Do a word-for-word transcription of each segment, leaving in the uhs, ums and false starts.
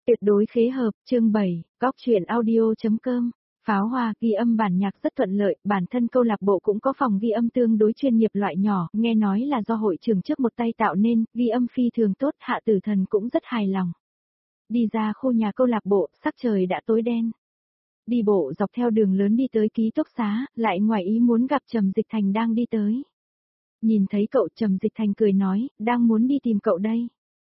Tuyệt đối khế hợp, chương bảy, góc truyện audio.com. Pháo hoa ghi âm bản nhạc rất thuận lợi, bản thân câu lạc bộ cũng có phòng ghi âm tương đối chuyên nghiệp loại nhỏ, nghe nói là do hội trưởng trước một tay tạo nên, ghi âm phi thường tốt, Hạ Tử Thần cũng rất hài lòng. Đi ra khu nhà câu lạc bộ, sắc trời đã tối đen. Đi bộ dọc theo đường lớn đi tới ký túc xá, lại ngoài ý muốn gặp Trầm Dịch Thành đang đi tới. Nhìn thấy cậu, Trầm Dịch Thành cười nói, đang muốn đi tìm cậu đây.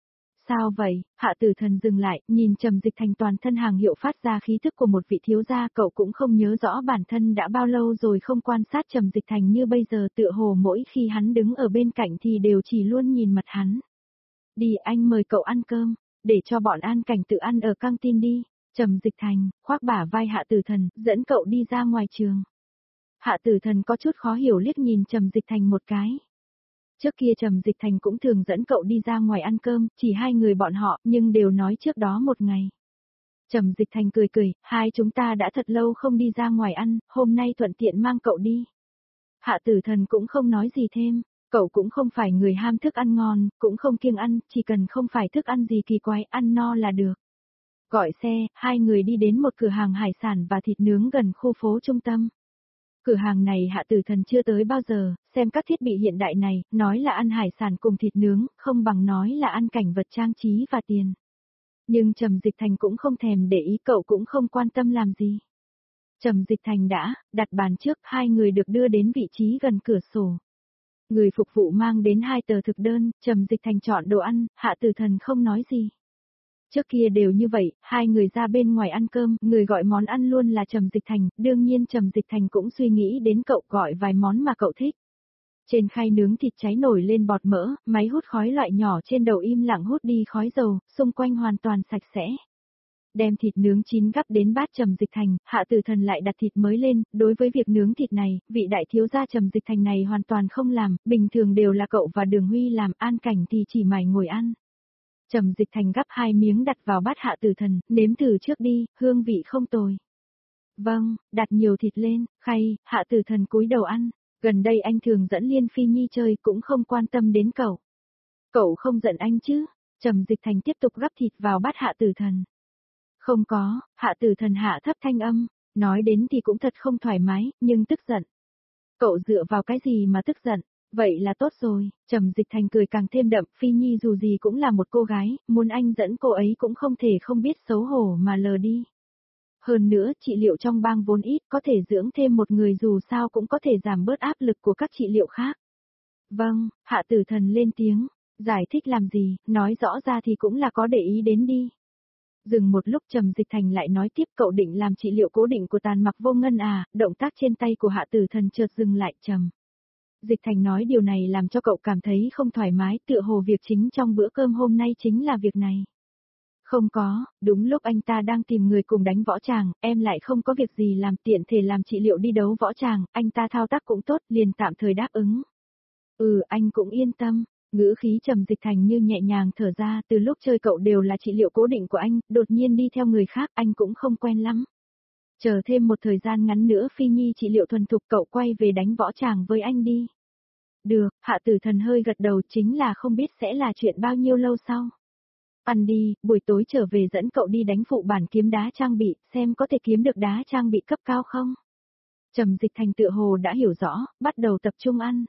Sao vậy? Hạ Tử Thần dừng lại, nhìn Trầm Dịch Thành toàn thân hàng hiệu phát ra khí thức của một vị thiếu gia, cậu cũng không nhớ rõ bản thân đã bao lâu rồi không quan sát Trầm Dịch Thành như bây giờ, tựa hồ mỗi khi hắn đứng ở bên cạnh thì đều chỉ luôn nhìn mặt hắn. Đi, anh mời cậu ăn cơm, để cho bọn An Cảnh tự ăn ở căng tin đi. Trầm Dịch Thành khoác bả vai Hạ Tử Thần, dẫn cậu đi ra ngoài trường. Hạ Tử Thần có chút khó hiểu liếc nhìn Trầm Dịch Thành một cái. Trước kia Trầm Dịch Thành cũng thường dẫn cậu đi ra ngoài ăn cơm, chỉ hai người bọn họ, nhưng đều nói trước đó một ngày. Trầm Dịch Thành cười cười, hai chúng ta đã thật lâu không đi ra ngoài ăn, hôm nay thuận tiện mang cậu đi. Hạ Tử Thần cũng không nói gì thêm, cậu cũng không phải người ham thức ăn ngon, cũng không kiêng ăn, chỉ cần không phải thức ăn gì kỳ quái, ăn no là được. Gọi xe, hai người đi đến một cửa hàng hải sản và thịt nướng gần khu phố trung tâm. Cửa hàng này Hạ Tử Thần chưa tới bao giờ, xem các thiết bị hiện đại này, nói là ăn hải sản cùng thịt nướng, không bằng nói là ăn cảnh vật trang trí và tiền. Nhưng Trầm Dịch Thành cũng không thèm để ý, cậu cũng không quan tâm làm gì. Trầm Dịch Thành đã đặt bàn trước, hai người được đưa đến vị trí gần cửa sổ. Người phục vụ mang đến hai tờ thực đơn, Trầm Dịch Thành chọn đồ ăn, Hạ Tử Thần không nói gì. Trước kia đều như vậy, hai người ra bên ngoài ăn cơm, người gọi món ăn luôn là Trầm Dịch Thành, đương nhiên Trầm Dịch Thành cũng suy nghĩ đến cậu gọi vài món mà cậu thích. Trên khay nướng thịt cháy nổi lên bọt mỡ, máy hút khói loại nhỏ trên đầu im lặng hút đi khói dầu, xung quanh hoàn toàn sạch sẽ. Đem thịt nướng chín gắp đến bát Trầm Dịch Thành, Hạ Tử Thần lại đặt thịt mới lên, đối với việc nướng thịt này, vị đại thiếu gia Trầm Dịch Thành này hoàn toàn không làm, bình thường đều là cậu và Đường Huy làm, An Cảnh thì chỉ mải ngồi ăn. Trầm Dịch Thành gắp hai miếng đặt vào bát Hạ Tử Thần, nếm thử trước đi, hương vị không tồi. Vâng, đặt nhiều thịt lên, khay, Hạ Tử Thần cúi đầu ăn, gần đây anh thường dẫn Liên Phi Nhi chơi cũng không quan tâm đến cậu. Cậu không giận anh chứ? Trầm Dịch Thành tiếp tục gắp thịt vào bát Hạ Tử Thần. Không có, Hạ Tử Thần hạ thấp thanh âm, nói đến thì cũng thật không thoải mái, nhưng tức giận. Cậu dựa vào cái gì mà tức giận? Vậy là tốt rồi, Trầm Dịch Thành cười càng thêm đậm, Phi Nhi dù gì cũng là một cô gái, muốn anh dẫn cô ấy cũng không thể không biết xấu hổ mà lờ đi. Hơn nữa, trị liệu trong bang vốn ít, có thể dưỡng thêm một người dù sao cũng có thể giảm bớt áp lực của các trị liệu khác. Vâng, Hạ Tử Thần lên tiếng, giải thích làm gì, nói rõ ra thì cũng là có để ý đến đi. Dừng một lúc Trầm Dịch Thành lại nói tiếp, cậu định làm trị liệu cố định của Tàn Mặc Vô Ngân à, động tác trên tay của Hạ Tử Thần chợt dừng lại. Trầm Dịch Thành nói điều này làm cho cậu cảm thấy không thoải mái, tựa hồ việc chính trong bữa cơm hôm nay chính là việc này. Không có, đúng lúc anh ta đang tìm người cùng đánh võ tràng, em lại không có việc gì làm, tiện thể làm trị liệu đi đấu võ tràng, anh ta thao tác cũng tốt, liền tạm thời đáp ứng. Ừ, anh cũng yên tâm. Ngữ khí Trầm Dịch Thành như nhẹ nhàng thở ra, từ lúc chơi cậu đều là trị liệu cố định của anh, đột nhiên đi theo người khác anh cũng không quen lắm. Chờ thêm một thời gian ngắn nữa Phi Nhi trị liệu thuần thục, cậu quay về đánh võ tràng với anh đi. Được, Hạ Tử Thần hơi gật đầu, chính là không biết sẽ là chuyện bao nhiêu lâu sau. Ăn đi, buổi tối trở về dẫn cậu đi đánh phụ bản kiếm đá trang bị, xem có thể kiếm được đá trang bị cấp cao không. Trầm Dịch Thành tựa hồ đã hiểu rõ, bắt đầu tập trung ăn.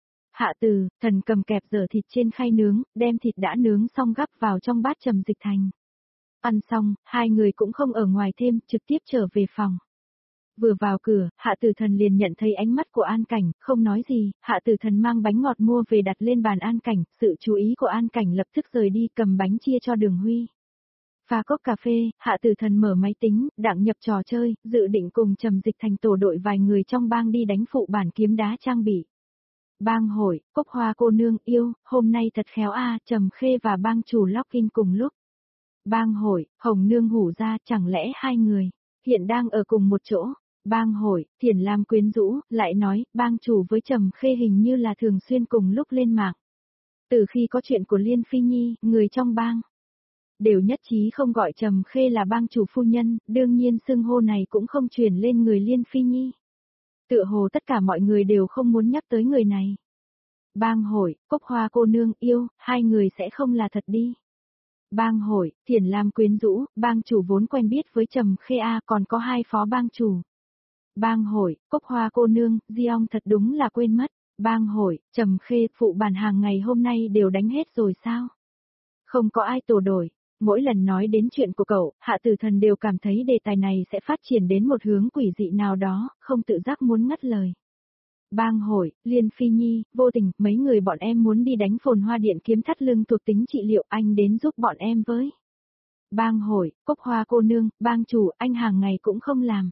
Hạ Tử Thần cầm kẹp dở thịt trên khay nướng, đem thịt đã nướng xong gắp vào trong bát Trầm Dịch Thành. Ăn xong, hai người cũng không ở ngoài thêm, trực tiếp trở về phòng. Vừa vào cửa, Hạ Tử Thần liền nhận thấy ánh mắt của An Cảnh, không nói gì, Hạ Tử Thần mang bánh ngọt mua về đặt lên bàn An Cảnh, sự chú ý của An Cảnh lập tức rời đi, cầm bánh chia cho Đường Huy. Pha cốc cà phê, Hạ Tử Thần mở máy tính, đặng nhập trò chơi, dự định cùng Trầm Dịch Thành tổ đội vài người trong bang đi đánh phụ bản kiếm đá trang bị. Bang hội, Cốc Hoa cô nương yêu, hôm nay thật khéo a, Trầm Khê và bang chủ Lockin cùng lúc. Bang hội, Hồng Nương Hủ ra, chẳng lẽ hai người hiện đang ở cùng một chỗ? Bang hội, Thiển Lam quyến rũ, lại nói, bang chủ với Trầm Khê hình như là thường xuyên cùng lúc lên mạng. Từ khi có chuyện của Liên Phi Nhi, người trong bang đều nhất trí không gọi Trầm Khê là bang chủ phu nhân, đương nhiên xưng hô này cũng không truyền lên người Liên Phi Nhi. Tựa hồ tất cả mọi người đều không muốn nhắc tới người này. Bang hội, Cốc Hoa cô nương yêu, hai người sẽ không là thật đi. Bang hội, Thiền Lam quyến rũ, bang chủ vốn quen biết với Trầm Khê A còn có hai phó bang chủ. Bang hội, Cốc Hoa cô nương, Diong thật đúng là quên mất. Bang hội, Trầm Khê, phụ bản hàng ngày hôm nay đều đánh hết rồi sao? Không có ai tổ đổi. Mỗi lần nói đến chuyện của cậu, Hạ Tử Thần đều cảm thấy đề tài này sẽ phát triển đến một hướng quỷ dị nào đó, không tự giác muốn ngắt lời. Bang hội, Liên Phi Nhi, Vô Tình, mấy người bọn em muốn đi đánh Phồn Hoa Điện kiếm thắt lưng thuộc tính trị liệu, anh đến giúp bọn em với. Bang hội, Cốc Hoa cô nương, bang chủ, anh hàng ngày cũng không làm.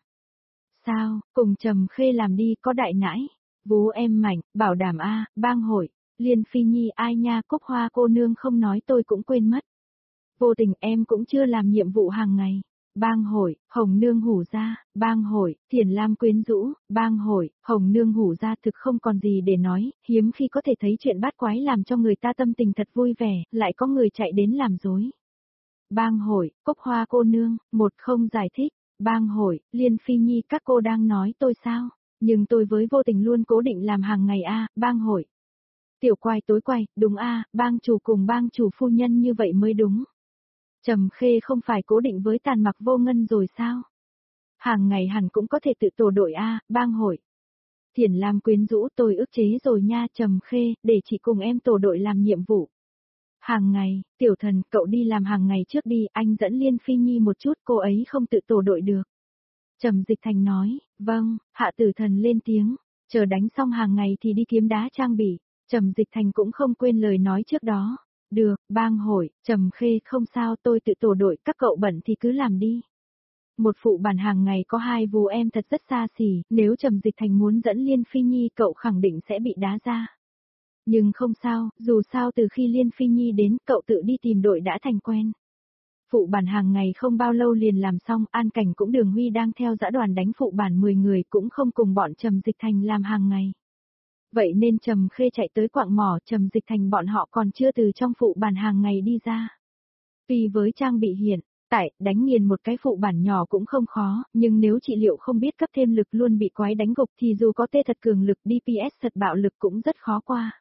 Sao, cùng Trầm Khê làm đi, có đại nãi. Vú em mạnh, bảo đảm a, bang hội, Liên Phi Nhi ai nha, Cốc Hoa cô nương không nói tôi cũng quên mất. Vô Tình em cũng chưa làm nhiệm vụ hàng ngày. Bang hội, Hồng Nương hủ ra, bang hội, Thiền Lam quyến rũ, bang hội, Hồng Nương hủ ra thực không còn gì để nói, hiếm khi có thể thấy chuyện bát quái làm cho người ta tâm tình thật vui vẻ, lại có người chạy đến làm dối. Bang hội, Cốc Hoa cô nương, một không giải thích, bang hội, Liên Phi Nhi các cô đang nói tôi sao, nhưng tôi với Vô Tình luôn cố định làm hàng ngày a, bang hội. Tiểu Quai tối quay, đúng a, bang chủ cùng bang chủ phu nhân như vậy mới đúng. Trầm Khê không phải cố định với Tàn Mặc Vô Ngân rồi sao? Hàng ngày hẳn cũng có thể tự tổ đội a, bang hội. Thiền Lam quyến rũ tôi ức chế rồi nha Trầm Khê, để chị cùng em tổ đội làm nhiệm vụ. Hàng ngày, Tiểu Thần, cậu đi làm hàng ngày trước đi, anh dẫn Liên Phi Nhi một chút, cô ấy không tự tổ đội được. Trầm Dịch Thành nói, vâng, Hạ Tử Thần lên tiếng, chờ đánh xong hàng ngày thì đi kiếm đá trang bị. Trầm Dịch Thành cũng không quên lời nói trước đó. Được, bang hội, Trầm Khê không sao tôi tự tổ đội, các cậu bận thì cứ làm đi. Một phụ bản hàng ngày có hai vú em thật rất xa xỉ, nếu Trầm Dịch Thành muốn dẫn Liên Phi Nhi cậu khẳng định sẽ bị đá ra. Nhưng không sao, dù sao từ khi Liên Phi Nhi đến cậu tự đi tìm đội đã thành quen. Phụ bản hàng ngày không bao lâu liền làm xong, An Cảnh cũng Đường Huy đang theo dã đoàn đánh phụ bản mười người cũng không cùng bọn Trầm Dịch Thành làm hàng ngày. Vậy nên Trầm Khê chạy tới quạng mỏ, Trầm Dịch Thành bọn họ còn chưa từ trong phụ bản hàng ngày đi ra. Tuy với trang bị hiện tại, đánh nghiền một cái phụ bản nhỏ cũng không khó, nhưng nếu trị liệu không biết cấp thêm lực luôn bị quái đánh gục thì dù có tê thật cường lực đê pê ét thật bạo lực cũng rất khó qua.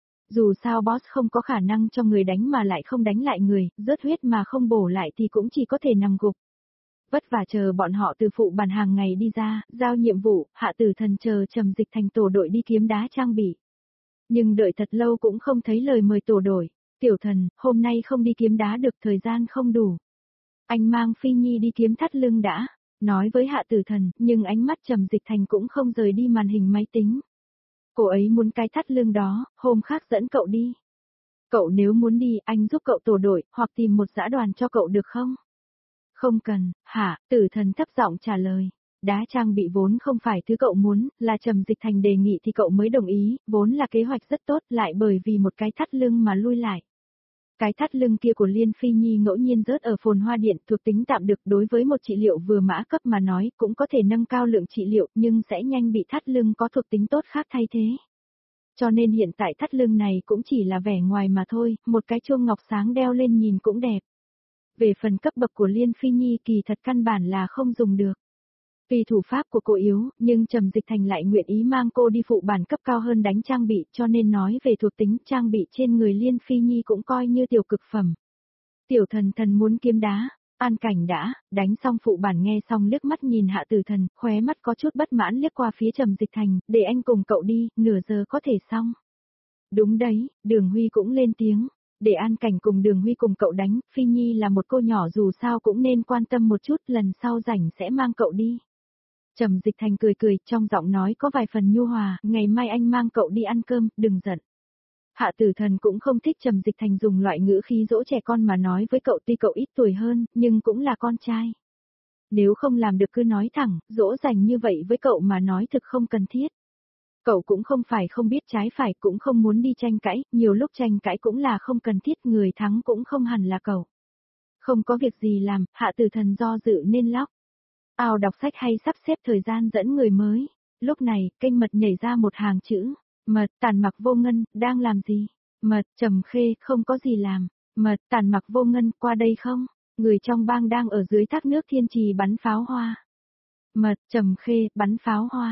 Dù sao boss không có khả năng cho người đánh mà lại không đánh lại người, rớt huyết mà không bổ lại thì cũng chỉ có thể nằm gục. Vất vả chờ bọn họ từ phụ bàn hàng ngày đi ra, giao nhiệm vụ, Hạ Tử Thần chờ Trầm Dịch Thành tổ đội đi kiếm đá trang bị. Nhưng đợi thật lâu cũng không thấy lời mời tổ đội. Tiểu Thần, hôm nay không đi kiếm đá được, thời gian không đủ. Anh mang Phi Nhi đi kiếm thắt lưng đã, nói với Hạ Tử Thần, nhưng ánh mắt Trầm Dịch Thành cũng không rời đi màn hình máy tính. Cô ấy muốn cái thắt lưng đó, hôm khác dẫn cậu đi. Cậu nếu muốn đi, anh giúp cậu tổ đội, hoặc tìm một dã đoàn cho cậu được không? Không cần, hả, Tử Thần thấp giọng trả lời. Đá trang bị vốn không phải thứ cậu muốn, là Trầm Dịch Thành đề nghị thì cậu mới đồng ý, vốn là kế hoạch rất tốt, lại bởi vì một cái thắt lưng mà lui lại. Cái thắt lưng kia của Liên Phi Nhi ngẫu nhiên rớt ở Phồn Hoa Điện, thuộc tính tạm được, đối với một trị liệu vừa mã cấp mà nói, cũng có thể nâng cao lượng trị liệu, nhưng sẽ nhanh bị thắt lưng có thuộc tính tốt khác thay thế. Cho nên hiện tại thắt lưng này cũng chỉ là vẻ ngoài mà thôi, một cái chuông ngọc sáng đeo lên nhìn cũng đẹp. Về phần cấp bậc của Liên Phi Nhi kỳ thật căn bản là không dùng được. Vì thủ pháp của cô yếu, nhưng Trầm Dịch Thành lại nguyện ý mang cô đi phụ bản cấp cao hơn đánh trang bị, cho nên nói về thuộc tính trang bị trên người Liên Phi Nhi cũng coi như tiểu cực phẩm. Tiểu Thần Thần muốn kiếm đá, An Cảnh đã, đánh xong phụ bản nghe xong liếc mắt nhìn Hạ Tử Thần, khóe mắt có chút bất mãn liếc qua phía Trầm Dịch Thành, để anh cùng cậu đi, nửa giờ có thể xong. Đúng đấy, Đường Huy cũng lên tiếng. Để An Cảnh cùng Đường Huy cùng cậu đánh, Phi Nhi là một cô nhỏ dù sao cũng nên quan tâm một chút, lần sau rảnh sẽ mang cậu đi. Trầm Dịch Thành cười cười, trong giọng nói có vài phần nhu hòa, ngày mai anh mang cậu đi ăn cơm, đừng giận. Hạ Tử Thần cũng không thích Trầm Dịch Thành dùng loại ngữ khí dỗ trẻ con mà nói với cậu, tuy cậu ít tuổi hơn, nhưng cũng là con trai. Nếu không làm được cứ nói thẳng, dỗ dành như vậy với cậu mà nói thực không cần thiết. Cậu cũng không phải không biết trái phải, cũng không muốn đi tranh cãi, nhiều lúc tranh cãi cũng là không cần thiết, người thắng cũng không hẳn là cậu. Không có việc gì làm, Hạ Tử Thần do dự nên lóc. Ao đọc sách hay sắp xếp thời gian dẫn người mới. Lúc này, kênh mật nhảy ra một hàng chữ. Mật, Tàn Mặc Vô Ngân, đang làm gì? Mật, Trầm Khê, không có gì làm. Mật, Tàn Mặc Vô Ngân, qua đây không? Người trong bang đang ở dưới thác nước Thiên Trì bắn pháo hoa. Mật, Trầm Khê, bắn pháo hoa.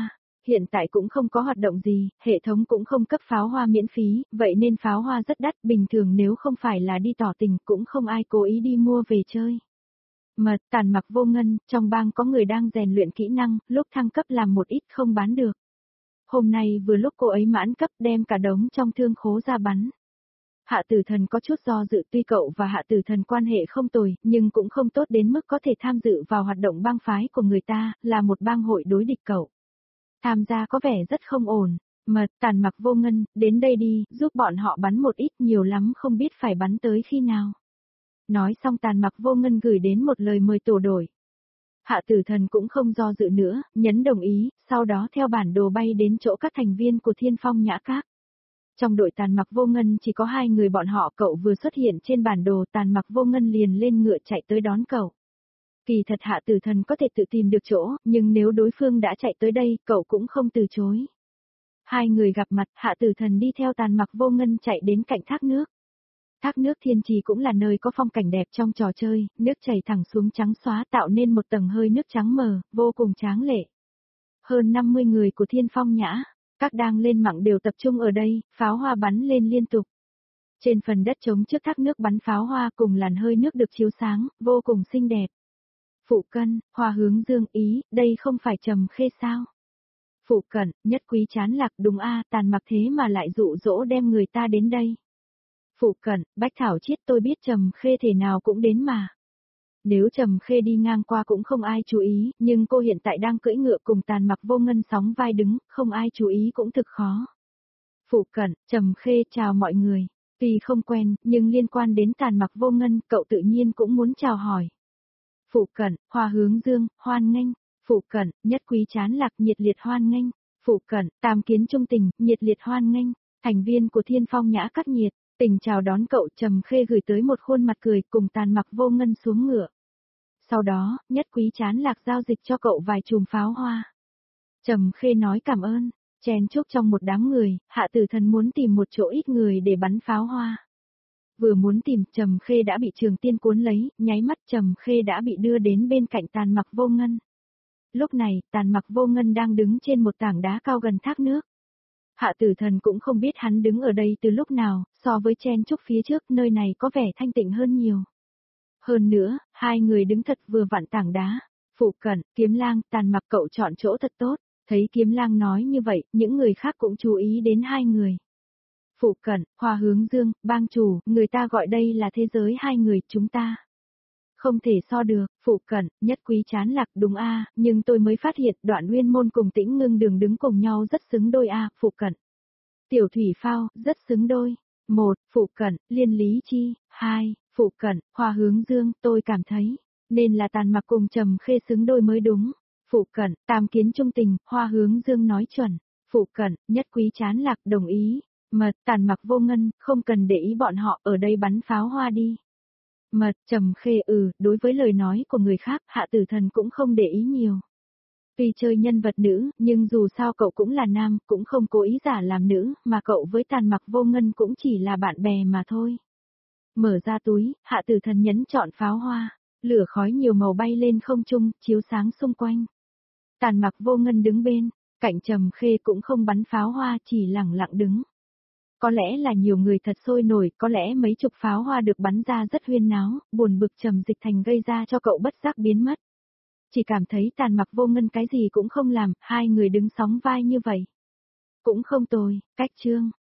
Hiện tại cũng không có hoạt động gì, hệ thống cũng không cấp pháo hoa miễn phí, vậy nên pháo hoa rất đắt, bình thường nếu không phải là đi tỏ tình cũng không ai cố ý đi mua về chơi. Mật, Tàn Mặc Vô Ngân, trong bang có người đang rèn luyện kỹ năng, lúc thăng cấp làm một ít không bán được. Hôm nay vừa lúc cô ấy mãn cấp đem cả đống trong thương khố ra bắn. Hạ Tử Thần có chút do dự, tuy cậu và Hạ Tử Thần quan hệ không tồi, nhưng cũng không tốt đến mức có thể tham dự vào hoạt động bang phái của người ta, là một bang hội đối địch cậu. Tham gia có vẻ rất không ổn. Mật, Tàn Mặc Vô Ngân, đến đây đi, giúp bọn họ bắn một ít, nhiều lắm không biết phải bắn tới khi nào. Nói xong Tàn Mặc Vô Ngân gửi đến một lời mời tổ đổi. Hạ Tử Thần cũng không do dự nữa, nhấn đồng ý, sau đó theo bản đồ bay đến chỗ các thành viên của Thiên Phong Nhã Các. Trong đội Tàn Mặc Vô Ngân chỉ có hai người bọn họ, cậu vừa xuất hiện trên bản đồ, Tàn Mặc Vô Ngân liền lên ngựa chạy tới đón cậu. Kỳ thật Hạ Tử Thần có thể tự tìm được chỗ, nhưng nếu đối phương đã chạy tới đây, cậu cũng không từ chối. Hai người gặp mặt, Hạ Tử Thần đi theo Tàn Mặc Vô Ngân chạy đến cạnh thác nước. Thác nước Thiên Trì cũng là nơi có phong cảnh đẹp trong trò chơi, nước chảy thẳng xuống trắng xóa tạo nên một tầng hơi nước trắng mờ, vô cùng tráng lệ. Hơn năm mươi người của Thiên Phong Nhã, các đang lên mạng đều tập trung ở đây, pháo hoa bắn lên liên tục. Trên phần đất trống trước thác nước bắn pháo hoa cùng làn hơi nước được chiếu sáng, vô cùng xinh đẹp. Phụ Cân, Hoa Hướng Dương, ý, đây không phải Trầm Khê sao? Phụ Cận, Nhất Quý chán lạc, đúng a, Tàn Mặc thế mà lại dụ dỗ đem người ta đến đây. Phụ Cận, Bách Thảo Chiết, tôi biết Trầm Khê thể nào cũng đến mà. Nếu Trầm Khê đi ngang qua cũng không ai chú ý, nhưng cô hiện tại đang cưỡi ngựa cùng Tàn Mặc Vô Ngân sóng vai đứng, không ai chú ý cũng thực khó. Phụ Cận, Trầm Khê, chào mọi người. Tuy không quen, nhưng liên quan đến Tàn Mặc Vô Ngân, cậu tự nhiên cũng muốn chào hỏi. Phụ Cận, Hoa Hướng Dương, hoan nghênh. Phụ Cận, Nhất Quý chán lạc, nhiệt liệt hoan nghênh. Phụ Cận, Tam Kiến Trung Tình, nhiệt liệt hoan nghênh. Thành viên của Thiên Phong Nhã Các nhiệt tình chào đón cậu. Trầm Khê gửi tới một khuôn mặt cười cùng Tàn Mặc Vô Ngân xuống ngựa. Sau đó, Nhất Quý chán lạc giao dịch cho cậu vài chùm pháo hoa. Trầm Khê nói cảm ơn, chen chúc trong một đám người, Hạ Tử Thần muốn tìm một chỗ ít người để bắn pháo hoa. Vừa muốn tìm, Trầm Khê đã bị Trường Tiên cuốn lấy, nháy mắt Trầm Khê đã bị đưa đến bên cạnh Tàn Mặc Vô Ngân. Lúc này, Tàn Mặc Vô Ngân đang đứng trên một tảng đá cao gần thác nước. Hạ Tử Thần cũng không biết hắn đứng ở đây từ lúc nào, so với chen chúc phía trước, nơi này có vẻ thanh tịnh hơn nhiều. Hơn nữa, hai người đứng thật vừa vặn tảng đá. Phụ Cận, Kiếm Lang, Tàn Mặc, cậu chọn chỗ thật tốt. Thấy Kiếm Lang nói như vậy, những người khác cũng chú ý đến hai người. Phụ Cận, Hoa Hướng Dương, bang chủ, người ta gọi đây là thế giới hai người chúng ta. Không thể so được. Phụ Cận, Nhất Quý chán lạc, đúng a, nhưng tôi mới phát hiện Đoạn Nguyên Môn cùng Tĩnh Ngưng Đường đứng cùng nhau rất xứng đôi a. Phụ Cận, Tiểu Thủy Phao, rất xứng đôi. Một, Phụ Cận, Liên Lý Chi. Hai, Phụ Cận, Hoa Hướng Dương, tôi cảm thấy nên là Tàn Mặc cùng Trầm Khê xứng đôi mới đúng. Phụ Cận, Tam Kiến Trung Tình, Hoa Hướng Dương nói chuẩn. Phụ Cận, Nhất Quý chán lạc, đồng ý. Mật, Tàn Mặc Vô Ngân, không cần để ý bọn họ, ở đây bắn pháo hoa đi. Mật, Trầm Khê, ừ, đối với lời nói của người khác, Hạ Tử Thần cũng không để ý nhiều. Tuy chơi nhân vật nữ, nhưng dù sao cậu cũng là nam, cũng không cố ý giả làm nữ, mà cậu với Tàn Mặc Vô Ngân cũng chỉ là bạn bè mà thôi. Mở ra túi, Hạ Tử Thần nhấn chọn pháo hoa, lửa khói nhiều màu bay lên không trung, chiếu sáng xung quanh. Tàn Mặc Vô Ngân đứng bên, cạnh Trầm Khê cũng không bắn pháo hoa, chỉ lẳng lặng đứng. Có lẽ là nhiều người thật sôi nổi, có lẽ mấy chục pháo hoa được bắn ra rất huyên náo, buồn bực Trầm Dịch Thành gây ra cho cậu bất giác biến mất. Chỉ cảm thấy Tàn Mặc Vô Ngân cái gì cũng không làm, hai người đứng sóng vai như vậy. Cũng không tồi, cách chương.